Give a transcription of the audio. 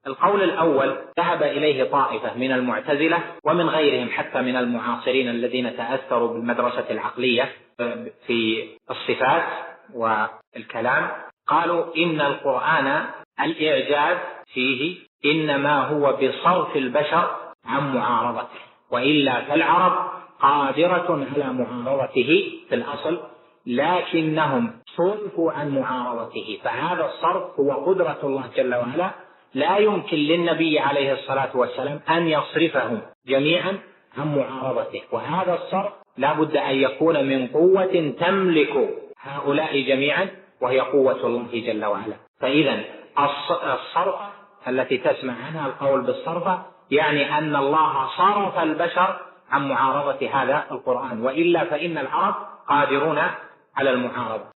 القول الأول ذهب إليه طائفة من المعتزلة ومن غيرهم حتى من المعاصرين الذين تأثروا بالمدرسة العقلية في الصفات والكلام. قالوا إن القرآن الإعجاز فيه إنما هو بصرف البشر عن معارضته، وإلا فالعرب قادرة على معارضته في الأصل، لكنهم صرفوا عن معارضته، فهذا الصرف هو قدرة الله جل وعلا، لا يمكن للنبي عليه الصلاة والسلام أن يصرفهم جميعا عن معارضته، وهذا الصرف لا بد أن يكون من قوة تملك هؤلاء جميعا وهي قوة الله جل وعلا. فإذا الصرفة التي تسمع عنها القول بالصرفة يعني أن الله صرف البشر عن معارضة هذا القرآن، وإلا فإن العرب قادرون على المعارضة.